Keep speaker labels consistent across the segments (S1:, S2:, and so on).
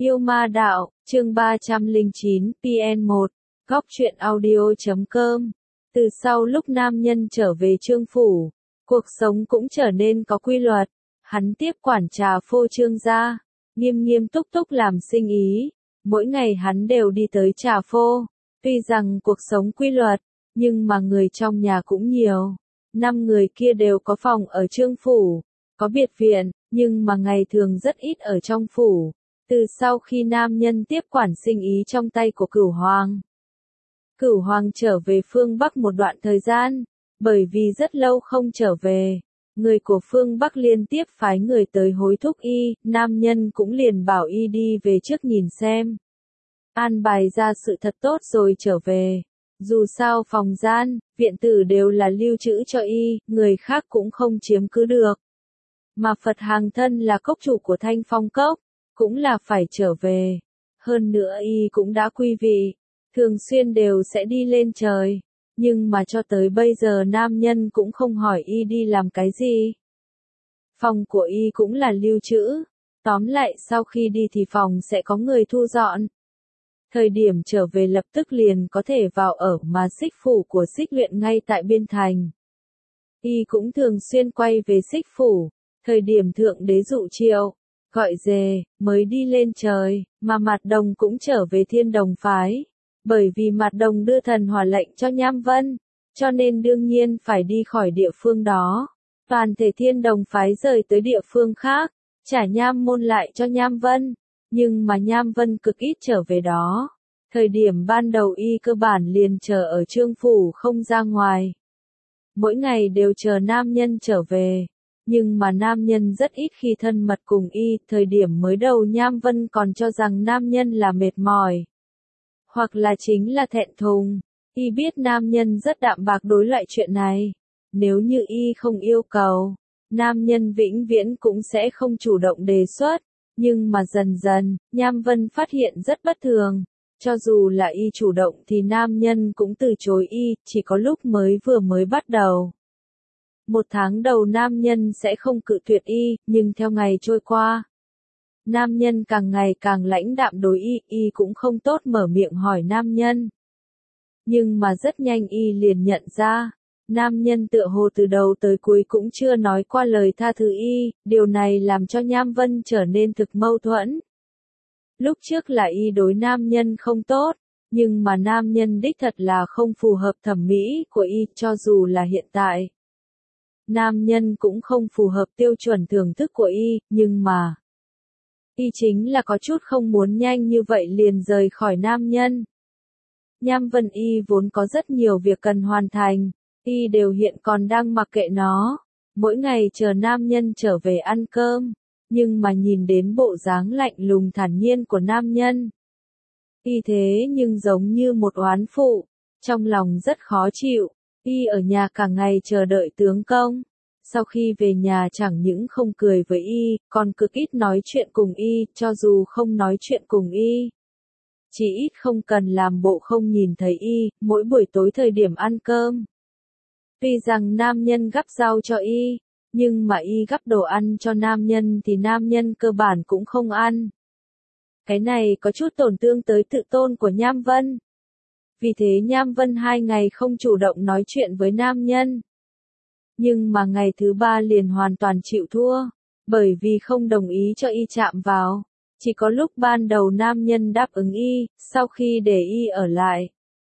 S1: Yêu ma đạo, chương 309, PN1, góc truyện audio.com. Từ sau lúc nam nhân trở về Trương phủ, cuộc sống cũng trở nên có quy luật. Hắn tiếp quản trà phô Trương gia, nghiêm nghiêm túc túc làm sinh ý. Mỗi ngày hắn đều đi tới trà phô. Tuy rằng cuộc sống quy luật, nhưng mà người trong nhà cũng nhiều. 5 người kia đều có phòng ở Trương phủ, có biệt viện, nhưng mà ngày thường rất ít ở trong phủ. Từ sau khi nam nhân tiếp quản sinh ý trong tay của Cửu Hoàng trở về phương Bắc một đoạn thời gian, bởi vì rất lâu không trở về, người của phương Bắc liên tiếp phái người tới hối thúc y, nam nhân cũng liền bảo y đi về trước nhìn xem. An bài ra sự thật tốt rồi trở về. Dù sao phòng gian, viện tử đều là lưu trữ cho y, người khác cũng không chiếm cứ được. Mà Phật Hàng thân là cốc chủ của Thanh Phong Cốc, cũng là phải trở về. Hơn nữa y cũng đã quy vị, thường xuyên đều sẽ đi lên trời. Nhưng mà cho tới bây giờ nam nhân cũng không hỏi y đi làm cái gì. Phòng của y cũng là lưu trữ. Tóm lại sau khi đi thì phòng sẽ có người thu dọn. Thời điểm trở về lập tức liền có thể vào ở mà Xích phủ của Xích luyện ngay tại biên thành. Y cũng thường xuyên quay về Xích phủ, thời điểm thượng đế dụ triệu, gọi dề, mới đi lên trời, mà Mạt Đồng cũng trở về Thiên Đồng phái. Bởi vì Mạt Đồng đưa thần hỏa lệnh cho Nham Vân, cho nên đương nhiên phải đi khỏi địa phương đó. Toàn thể Thiên Đồng phái rời tới địa phương khác, trả Nham môn lại cho Nham Vân. Nhưng mà Nham Vân cực ít trở về đó. Thời điểm ban đầu y cơ bản liền chờ ở Trương phủ không ra ngoài. Mỗi ngày đều chờ nam nhân trở về. Nhưng mà nam nhân rất ít khi thân mật cùng y. Thời điểm mới đầu Nham Vân còn cho rằng nam nhân là mệt mỏi. Hoặc là chính là thẹn thùng. Y biết nam nhân rất đạm bạc đối loại chuyện này. Nếu như y không yêu cầu, nam nhân vĩnh viễn cũng sẽ không chủ động đề xuất. Nhưng mà dần dần, Nham Vân phát hiện rất bất thường. Cho dù là y chủ động thì nam nhân cũng từ chối y, chỉ có lúc vừa mới bắt đầu. 1 tháng đầu nam nhân sẽ không cự tuyệt y, nhưng theo ngày trôi qua, nam nhân càng ngày càng lãnh đạm đối y cũng không tốt mở miệng hỏi nam nhân. Nhưng mà rất nhanh y liền nhận ra, nam nhân tựa hồ từ đầu tới cuối cũng chưa nói qua lời tha thứ y, điều này làm cho Nham Vân trở nên thực mâu thuẫn. Lúc trước là y đối nam nhân không tốt, nhưng mà nam nhân đích thật là không phù hợp thẩm mỹ của y, cho dù là hiện tại. Nam nhân cũng không phù hợp tiêu chuẩn thưởng thức của y, nhưng mà y chính là có chút không muốn nhanh như vậy liền rời khỏi nam nhân. Nham Vân y vốn có rất nhiều việc cần hoàn thành, y đều hiện còn đang mặc kệ nó, mỗi ngày chờ nam nhân trở về ăn cơm, nhưng mà nhìn đến bộ dáng lạnh lùng thản nhiên của nam nhân. Y thế nhưng giống như một oán phụ, trong lòng rất khó chịu, y ở nhà cả ngày chờ đợi tướng công. Sau khi về nhà chẳng những không cười với y, còn cực ít nói chuyện cùng y, cho dù không nói chuyện cùng y. Chỉ ít không cần làm bộ không nhìn thấy y, mỗi buổi tối thời điểm ăn cơm. Tuy rằng nam nhân gắp rau cho y, nhưng mà y gắp đồ ăn cho nam nhân thì nam nhân cơ bản cũng không ăn. Cái này có chút tổn thương tới tự tôn của Nham Vân. Vì thế Nham Vân 2 ngày không chủ động nói chuyện với nam nhân. Nhưng mà ngày thứ 3 liền hoàn toàn chịu thua, bởi vì không đồng ý cho y chạm vào. Chỉ có lúc ban đầu nam nhân đáp ứng y, sau khi để y ở lại.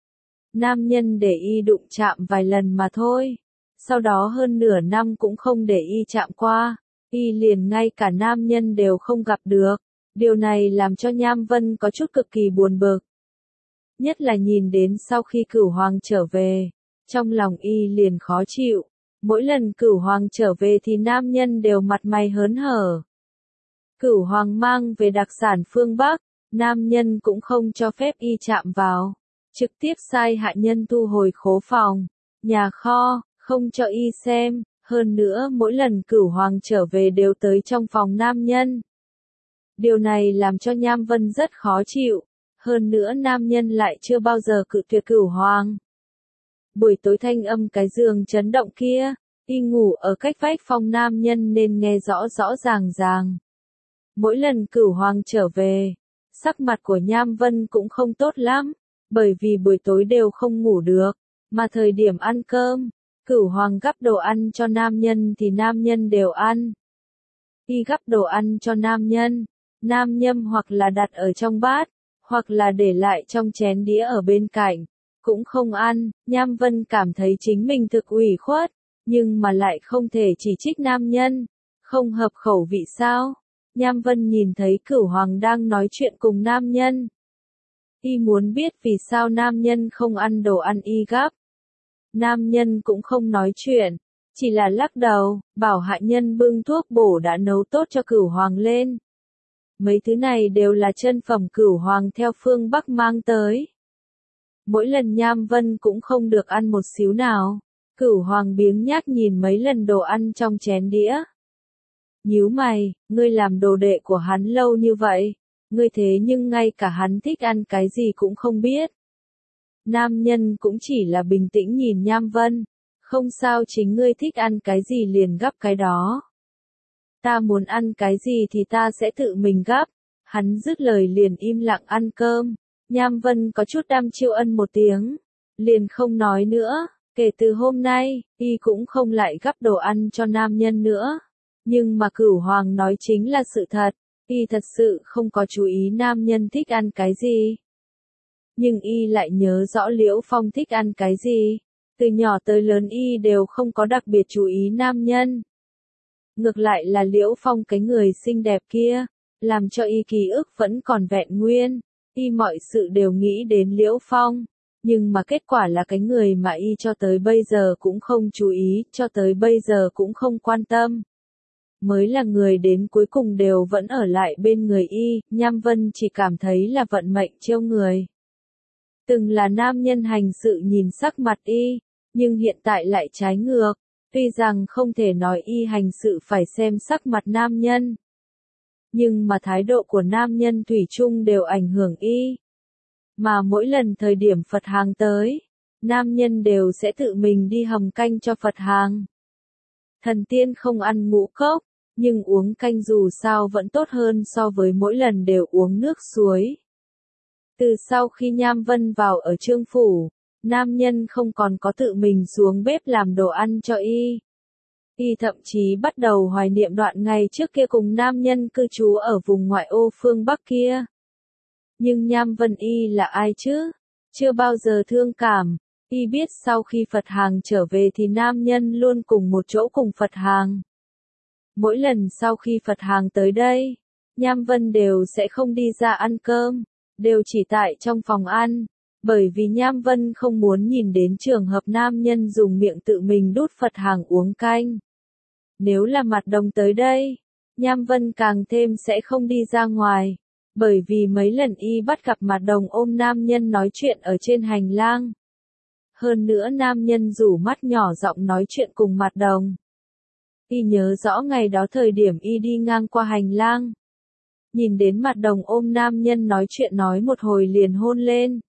S1: Nam nhân để y đụng chạm vài lần mà thôi. Sau đó hơn nửa năm cũng không để y chạm qua. Y liền ngay cả nam nhân đều không gặp được. Điều này làm cho Nham Vân có chút cực kỳ buồn bực. Nhất là nhìn đến sau khi Cửu Hoàng trở về. Trong lòng y liền khó chịu. Mỗi lần Cửu Hoàng trở về thì nam nhân đều mặt mày hớn hở. Cửu Hoàng mang về đặc sản phương Bắc, nam nhân cũng không cho phép y chạm vào. Trực tiếp sai hạ nhân thu hồi khố phòng, nhà kho, không cho y xem. Hơn nữa mỗi lần Cửu Hoàng trở về đều tới trong phòng nam nhân. Điều này làm cho Nham Vân rất khó chịu. Hơn nữa nam nhân lại chưa bao giờ cự tuyệt Cửu Hoàng. Buổi tối thanh âm cái giường chấn động kia, y ngủ ở cách vách phòng nam nhân nên nghe rõ rõ ràng ràng. Mỗi lần Cửu Hoàng trở về, Sắc mặt của Nham Vân cũng không tốt lắm, bởi vì buổi tối đều không ngủ được, mà thời điểm ăn cơm, Cửu Hoàng gắp đồ ăn cho nam nhân thì nam nhân đều ăn. Y gắp đồ ăn cho nam nhân hoặc là đặt ở trong bát, hoặc là để lại trong chén đĩa ở bên cạnh, cũng không ăn. Nham Vân cảm thấy chính mình thực ủy khuất, nhưng mà lại không thể chỉ trích nam nhân, không hợp khẩu vị sao? Nham Vân nhìn thấy Cửu Hoàng đang nói chuyện cùng nam nhân. Y muốn biết vì sao nam nhân không ăn đồ ăn y gắp. Nam nhân cũng không nói chuyện, chỉ là lắc đầu, bảo hạ nhân bưng thuốc bổ đã nấu tốt cho Cửu Hoàng lên. Mấy thứ này đều là chân phẩm Cửu Hoàng theo phương Bắc mang tới. Mỗi lần Nham Vân cũng không được ăn một xíu nào. Cửu Hoàng biếng nhác nhìn mấy lần đồ ăn trong chén đĩa. Nhíu mày, ngươi làm đồ đệ của hắn lâu như vậy, ngươi thế nhưng ngay cả hắn thích ăn cái gì cũng không biết. Nam nhân cũng chỉ là bình tĩnh nhìn Nham Vân, không sao, chính ngươi thích ăn cái gì liền gắp cái đó. Ta muốn ăn cái gì thì ta sẽ tự mình gắp. Hắn dứt lời liền im lặng ăn cơm. Nham Vân có chút đăm chiêu ân một tiếng, liền không nói nữa. Kể từ hôm nay, y cũng không lại gắp đồ ăn cho nam nhân nữa. Nhưng mà Cửu Hoàng nói chính là sự thật, y thật sự không có chú ý nam nhân thích ăn cái gì. Nhưng y lại nhớ rõ Liễu Phong thích ăn cái gì. Từ nhỏ tới lớn y đều không có đặc biệt chú ý nam nhân. Ngược lại là Liễu Phong cái người xinh đẹp kia, làm cho y ký ức vẫn còn vẹn nguyên. Y mọi sự đều nghĩ đến Liễu Phong, nhưng mà kết quả là cái người mà y cho tới bây giờ cũng không chú ý, cho tới bây giờ cũng không quan tâm. Mới là người đến cuối cùng đều vẫn ở lại bên người y. Nham Vân chỉ cảm thấy là vận mệnh trêu người. Từng là nam nhân hành sự nhìn sắc mặt y, nhưng hiện tại lại trái ngược. Tuy rằng không thể nói y hành sự phải xem sắc mặt nam nhân, nhưng mà thái độ của nam nhân thủy chung đều ảnh hưởng y. Mà mỗi lần thời điểm Phật hàng tới, nam nhân đều sẽ tự mình đi hầm canh cho Phật hàng. Thần tiên không ăn ngũ cốc, nhưng uống canh dù sao vẫn tốt hơn so với mỗi lần đều uống nước suối. Từ sau khi Nham Vân vào ở Trương Phủ, nam nhân không còn có tự mình xuống bếp làm đồ ăn cho y. Y thậm chí bắt đầu hoài niệm đoạn ngày trước kia cùng nam nhân cư trú ở vùng ngoại ô phương Bắc kia. Nhưng Nham Vân y là ai chứ? Chưa bao giờ thương cảm. Y biết sau khi Phật hàng trở về thì nam nhân luôn cùng một chỗ cùng Phật hàng. Mỗi lần sau khi Phật hàng tới đây, Nham Vân đều sẽ không đi ra ăn cơm, đều chỉ tại trong phòng ăn. Bởi vì Nham Vân không muốn nhìn đến trường hợp nam nhân dùng miệng tự mình đút Phật hàng uống canh. Nếu là Mặt Đồng tới đây, Nham Vân càng thêm sẽ không đi ra ngoài. Bởi vì mấy lần y bắt gặp Mặt Đồng ôm nam nhân nói chuyện ở trên hành lang. Hơn nữa nam nhân rủ mắt nhỏ giọng nói chuyện cùng Mặt Đồng. Y nhớ rõ ngày đó thời điểm y đi ngang qua hành lang. Nhìn đến Mặt Đồng ôm nam nhân nói chuyện nói một hồi liền hôn lên.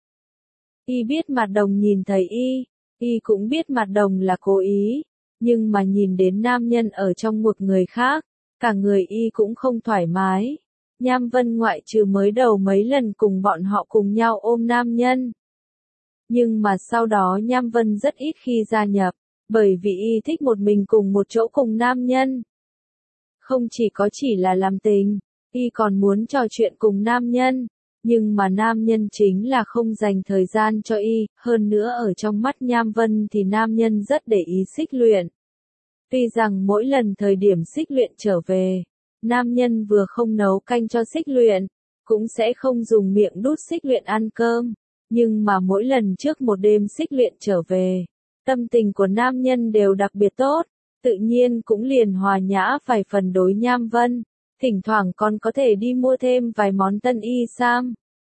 S1: Y biết Mặt Đồng nhìn thấy y cũng biết Mặt Đồng là cố ý, nhưng mà nhìn đến nam nhân ở trong một người khác, cả người y cũng không thoải mái. Nham Vân ngoại trừ mới đầu mấy lần cùng bọn họ cùng nhau ôm nam nhân. Nhưng mà sau đó Nham Vân rất ít khi gia nhập, bởi vì y thích một mình cùng một chỗ cùng nam nhân. Không chỉ là làm tình, y còn muốn trò chuyện cùng nam nhân. Nhưng mà nam nhân chính là không dành thời gian cho y, hơn nữa ở trong mắt Nham Vân thì nam nhân rất để ý Xích Luyện. Tuy rằng mỗi lần thời điểm Xích Luyện trở về, nam nhân vừa không nấu canh cho Xích Luyện, cũng sẽ không dùng miệng đút Xích Luyện ăn cơm, nhưng mà mỗi lần trước một đêm Xích Luyện trở về, tâm tình của nam nhân đều đặc biệt tốt, tự nhiên cũng liền hòa nhã vài phần đối Nham Vân. Thỉnh thoảng còn có thể đi mua thêm vài món tân y sam.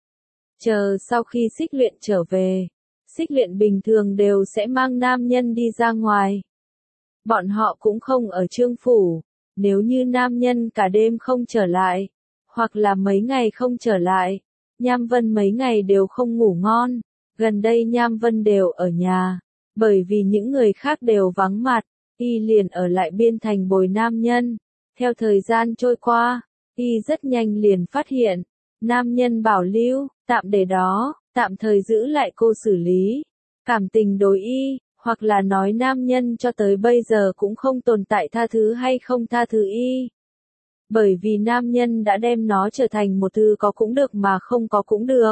S1: Chờ sau khi Xích Luyện trở về, Xích Luyện bình thường đều sẽ mang nam nhân đi ra ngoài. Bọn họ cũng không ở Trương Phủ, nếu như nam nhân cả đêm không trở lại, hoặc là mấy ngày không trở lại, Nham Vân mấy ngày đều không ngủ ngon. Gần đây Nham Vân đều ở nhà, bởi vì những người khác đều vắng mặt, y liền ở lại Biên Thành bồi nam nhân. Theo thời gian trôi qua, y rất nhanh liền phát hiện, Nam nhân bảo lưu, tạm để đó, tạm thời giữ lại cô xử lý. Cảm tình đối y, hoặc là nói nam nhân cho tới bây giờ cũng không tồn tại tha thứ hay không tha thứ y. Bởi vì nam nhân đã đem nó trở thành một thứ có cũng được mà không có cũng được.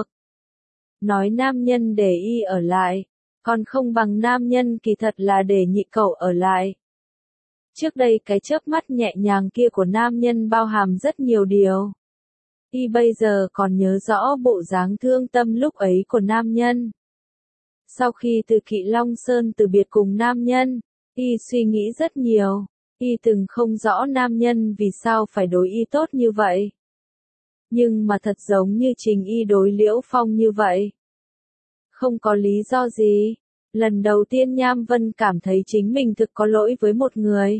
S1: Nói nam nhân để y ở lại, còn không bằng nam nhân kỳ thật là để nhị cậu ở lại. Trước đây cái chớp mắt nhẹ nhàng kia của nam nhân bao hàm rất nhiều điều. Y bây giờ còn nhớ rõ bộ dáng thương tâm lúc ấy của nam nhân. Sau khi từ Kỵ Long Sơn từ biệt cùng nam nhân, y suy nghĩ rất nhiều. Y từng không rõ nam nhân vì sao phải đối y tốt như vậy. Nhưng mà thật giống như Trình y đối Liễu Phong như vậy. Không có lý do gì. Lần đầu tiên Nham Vân cảm thấy chính mình thực có lỗi với một người.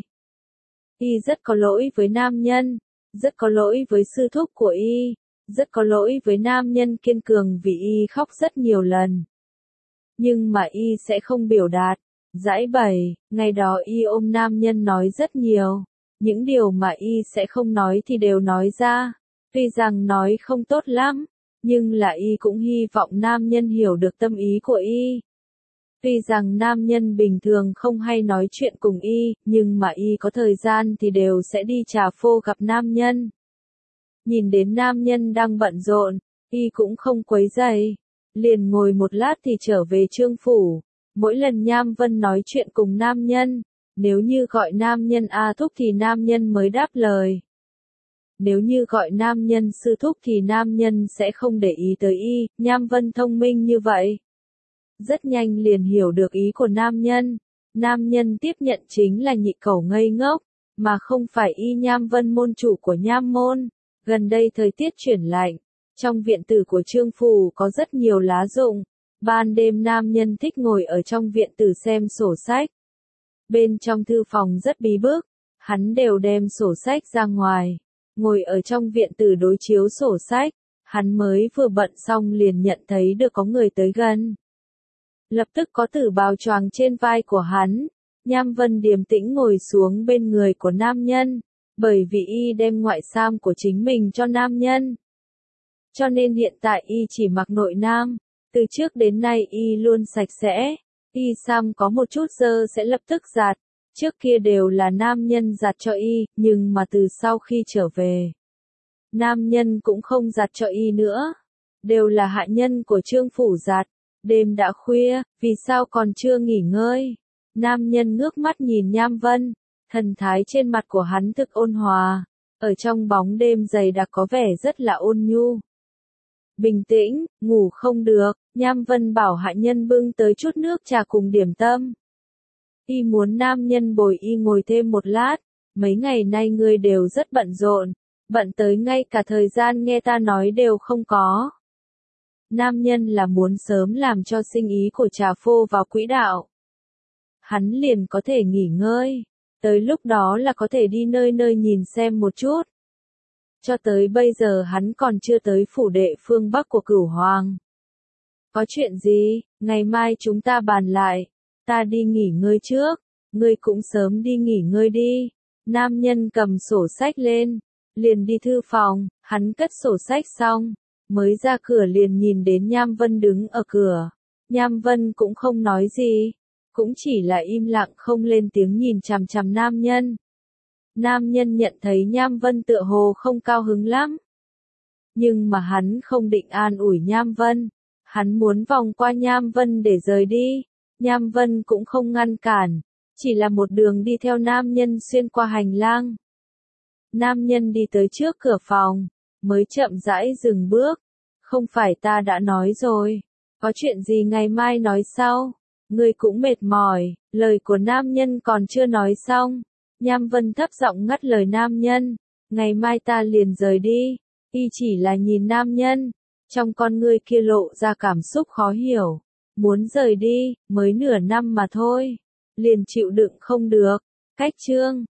S1: Y rất có lỗi với nam nhân, rất có lỗi với sư thúc của y, rất có lỗi với nam nhân kiên cường vì y khóc rất nhiều lần. Nhưng mà y sẽ không biểu đạt, giãi bày, ngày đó y ôm nam nhân nói rất nhiều. Những điều mà y sẽ không nói thì đều nói ra, tuy rằng nói không tốt lắm, nhưng là y cũng hy vọng nam nhân hiểu được tâm ý của y. Tuy rằng nam nhân bình thường không hay nói chuyện cùng y, nhưng mà y có thời gian thì đều sẽ đi trà phô gặp nam nhân. Nhìn đến nam nhân đang bận rộn, y cũng không quấy rầy, liền ngồi một lát thì trở về Trương phủ. Mỗi lần Nham Vân nói chuyện cùng nam nhân, nếu như gọi nam nhân A thúc thì nam nhân mới đáp lời. Nếu như gọi nam nhân sư thúc thì nam nhân sẽ không để ý tới y. Nham Vân thông minh như vậy, rất nhanh liền hiểu được ý của nam nhân. Nam nhân tiếp nhận chính là nhị cẩu ngây ngốc, mà không phải y. Nham Vân môn chủ của Nham môn. Gần đây thời tiết chuyển lạnh, trong viện tử của Trương phủ có rất nhiều lá rụng. Ban đêm nam nhân thích ngồi ở trong viện tử xem sổ sách. Bên trong thư phòng rất bí bức, hắn đều đem sổ sách ra ngoài, ngồi ở trong viện tử đối chiếu sổ sách. Hắn mới vừa bận xong liền nhận thấy được có người tới gần. Lập tức có tử bào choàng trên vai của hắn. Nham Vân điềm tĩnh ngồi xuống bên người của nam nhân, bởi vì y đem ngoại sam của chính mình cho nam nhân. Cho nên hiện tại y chỉ mặc nội nam. Từ trước đến nay y luôn sạch sẽ, y sam có một chút dơ sẽ lập tức giặt. Trước kia đều là nam nhân giặt cho y, nhưng mà từ sau khi trở về, nam nhân cũng không giặt cho y nữa, đều là hạ nhân của Trương phủ giặt. Đêm đã khuya, vì sao còn chưa nghỉ ngơi? Nam nhân ngước mắt nhìn Nham Vân, thần thái trên mặt của hắn thực ôn hòa, ở trong bóng đêm dày đặc có vẻ rất là ôn nhu. Bình tĩnh, ngủ không được, Nham Vân bảo hạ nhân bưng tới chút nước trà cùng điểm tâm. Y muốn nam nhân bồi y ngồi thêm một lát, mấy ngày nay ngươi đều rất bận rộn, bận tới ngay cả thời gian nghe ta nói đều không có. Nam nhân là muốn sớm làm cho sinh ý của trà phô vào quỹ đạo. Hắn liền có thể nghỉ ngơi, tới lúc đó là có thể đi nơi nơi nhìn xem một chút. Cho tới bây giờ hắn còn chưa tới phủ đệ phương Bắc của Cửu Hoàng. Có chuyện gì, ngày mai chúng ta bàn lại, ta đi nghỉ ngơi trước, ngươi cũng sớm đi nghỉ ngơi đi. Nam nhân cầm sổ sách lên, liền đi thư phòng, hắn cất sổ sách xong, mới ra cửa liền nhìn đến Nham Vân đứng ở cửa. Nham Vân cũng không nói gì, cũng chỉ là im lặng không lên tiếng nhìn chằm chằm nam nhân. Nam nhân nhận thấy Nham Vân tựa hồ không cao hứng lắm. Nhưng mà hắn không định an ủi Nham Vân. Hắn muốn vòng qua Nham Vân để rời đi. Nham Vân cũng không ngăn cản. Chỉ là một đường đi theo nam nhân xuyên qua hành lang. Nam nhân đi tới trước cửa phòng, mới chậm rãi dừng bước. Không phải ta đã nói rồi. Có chuyện gì ngày mai nói sau. Ngươi cũng mệt mỏi. Lời của nam nhân còn chưa nói xong. Nham Vân thấp giọng ngắt lời nam nhân, ngày mai ta liền rời đi. Y chỉ là nhìn nam nhân, trong con ngươi kia lộ ra cảm xúc khó hiểu, muốn rời đi, mới nửa năm mà thôi, liền chịu đựng không được. Cách chương